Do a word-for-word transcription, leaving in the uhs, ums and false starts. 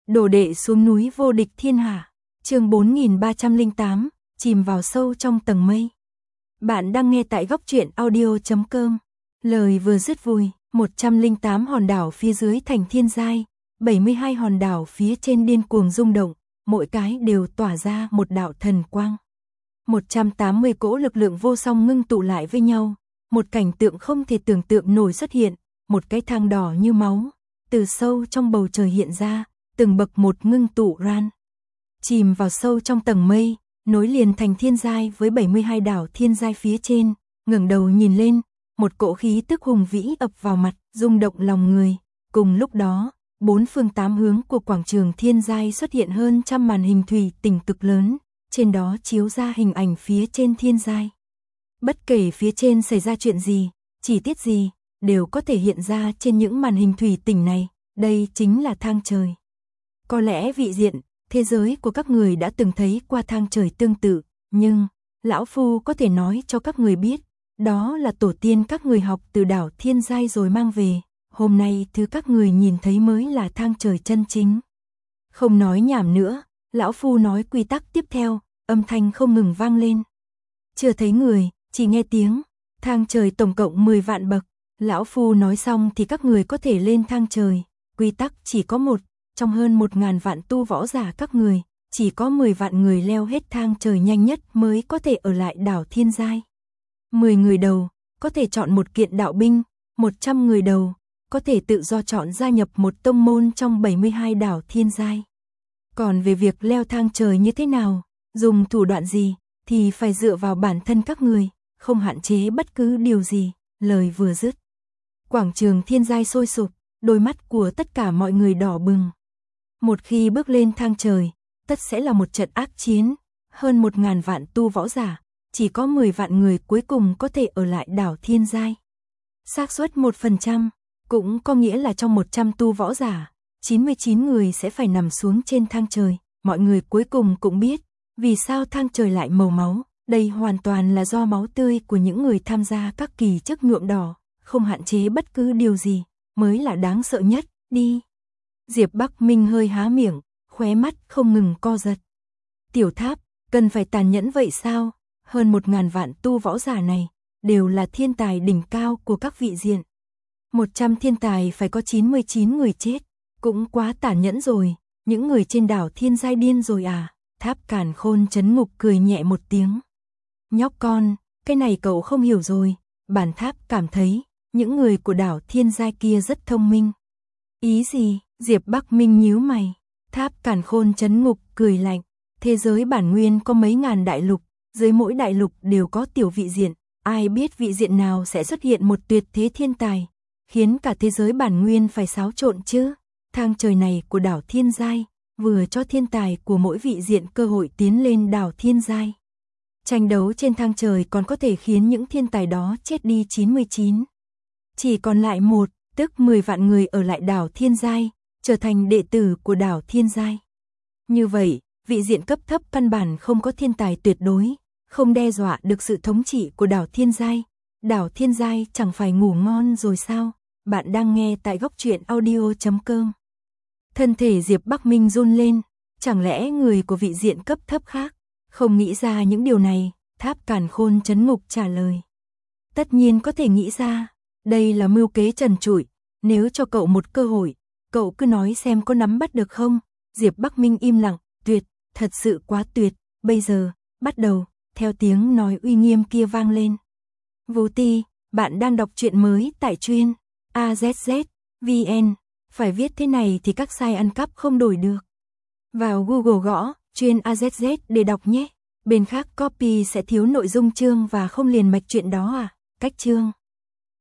Đồ đệ xuống núi vô địch thiên hạ. Chương bốn nghìn ba trăm lẻ tám, chìm vào sâu trong tầng mây. Bạn đang nghe tại góc truyện audio chấm com. Lời vừa dứt vui, một trăm lẻ tám hòn đảo phía dưới thành thiên giai, bảy mươi hai hòn đảo phía trên điên cuồng rung động, mỗi cái đều tỏa ra một đạo thần quang. một trăm tám mươi cỗ lực lượng vô song ngưng tụ lại với nhau, một cảnh tượng không thể tưởng tượng nổi xuất hiện, một cái thang đỏ như máu, từ sâu trong bầu trời hiện ra, từng bậc một ngưng tụ ran. Chìm vào sâu trong tầng mây, nối liền thành thiên giai với bảy mươi hai đảo thiên giai phía trên, ngẩng đầu nhìn lên, một cỗ khí tức hùng vĩ ập vào mặt, rung động lòng người. Cùng lúc đó, bốn phương tám hướng của quảng trường thiên giai xuất hiện hơn trăm màn hình thủy tinh cực lớn, trên đó chiếu ra hình ảnh phía trên thiên giai. Bất kể phía trên xảy ra chuyện gì, chi tiết gì, đều có thể hiện ra trên những màn hình thủy tinh này, đây chính là thang trời. Có lẽ vị diện, thế giới của các người đã từng thấy qua thang trời tương tự, nhưng, lão phu có thể nói cho các người biết, đó là tổ tiên các người học từ đảo thiên giai rồi mang về, hôm nay thứ các người nhìn thấy mới là thang trời chân chính. Không nói nhảm nữa, lão phu nói quy tắc tiếp theo, âm thanh không ngừng vang lên. Chưa thấy người, chỉ nghe tiếng, thang trời tổng cộng mười vạn bậc, lão phu nói xong thì các người có thể lên thang trời, quy tắc chỉ có một, trong hơn một ngàn vạn tu võ giả các người, chỉ có mười vạn người leo hết thang trời nhanh nhất mới có thể ở lại đảo thiên giai. mười người đầu, có thể chọn một kiện đạo binh, một trăm người đầu, có thể tự do chọn gia nhập một tông môn trong bảy mươi hai đảo thiên giai. Còn về việc leo thang trời như thế nào, dùng thủ đoạn gì, thì phải dựa vào bản thân các người, không hạn chế bất cứ điều gì. Lời vừa dứt, quảng trường thiên giai sôi sục, đôi mắt của tất cả mọi người đỏ bừng. Một khi bước lên thang trời, tất sẽ là một trận ác chiến, hơn một ngàn vạn tu võ giả, chỉ có mười vạn người cuối cùng có thể ở lại đảo thiên giai. Xác suất một phần trăm, cũng có nghĩa là trong một trăm tu võ giả, chín mươi chín người sẽ phải nằm xuống trên thang trời. Mọi người cuối cùng cũng biết, vì sao thang trời lại màu máu, đây hoàn toàn là do máu tươi của những người tham gia các kỳ chức nhuộm đỏ, không hạn chế bất cứ điều gì, mới là đáng sợ nhất, đi. Diệp Bắc Minh hơi há miệng, khóe mắt không ngừng co giật. Tiểu Tháp, cần phải tàn nhẫn vậy sao? Hơn một ngàn vạn tu võ giả này, đều là thiên tài đỉnh cao của các vị diện. Một trăm thiên tài phải có chín mươi chín người chết, cũng quá tàn nhẫn rồi, những người trên đảo thiên giai điên rồi à? Tháp Càn Khôn Chấn Ngục cười nhẹ một tiếng. Nhóc con, cái này cậu không hiểu rồi, bản Tháp cảm thấy, những người của đảo thiên giai kia rất thông minh. Ý gì? Diệp Bắc Minh nhíu mày. Tháp Càn Khôn Chấn Ngục cười lạnh, thế giới bản nguyên có mấy ngàn đại lục, dưới mỗi đại lục đều có tiểu vị diện, ai biết vị diện nào sẽ xuất hiện một tuyệt thế thiên tài, khiến cả thế giới bản nguyên phải xáo trộn chứ. Thang trời này của đảo thiên giai, vừa cho thiên tài của mỗi vị diện cơ hội tiến lên đảo thiên giai. Tranh đấu trên thang trời còn có thể khiến những thiên tài đó chết đi chín mươi chín. Chỉ còn lại một, tức mười vạn người ở lại đảo thiên giai, trở thành đệ tử của đảo thiên giai. Như vậy, vị diện cấp thấp căn bản không có thiên tài tuyệt đối, không đe dọa được sự thống trị của đảo thiên giai. Đảo thiên giai chẳng phải ngủ ngon rồi sao? Bạn đang nghe tại góc truyện audio chấm com. Thân thể Diệp Bắc Minh run lên, chẳng lẽ người của vị diện cấp thấp khác không nghĩ ra những điều này? Tháp Càn Khôn Chấn Ngục trả lời. Tất nhiên có thể nghĩ ra, đây là mưu kế trần trụi, nếu cho cậu một cơ hội, cậu cứ nói xem có nắm bắt được không? Diệp Bắc Minh im lặng, tuyệt, thật sự quá tuyệt, bây giờ, bắt đầu, theo tiếng nói uy nghiêm kia vang lên. Vũ Ti, bạn đang đọc truyện mới tại chuyên a zét zét vê en, phải viết thế này thì các site ăn cắp không đổi được. Vào Google gõ, chuyên a zét zét để đọc nhé, bên khác copy sẽ thiếu nội dung chương và không liền mạch chuyện đó à, cách chương.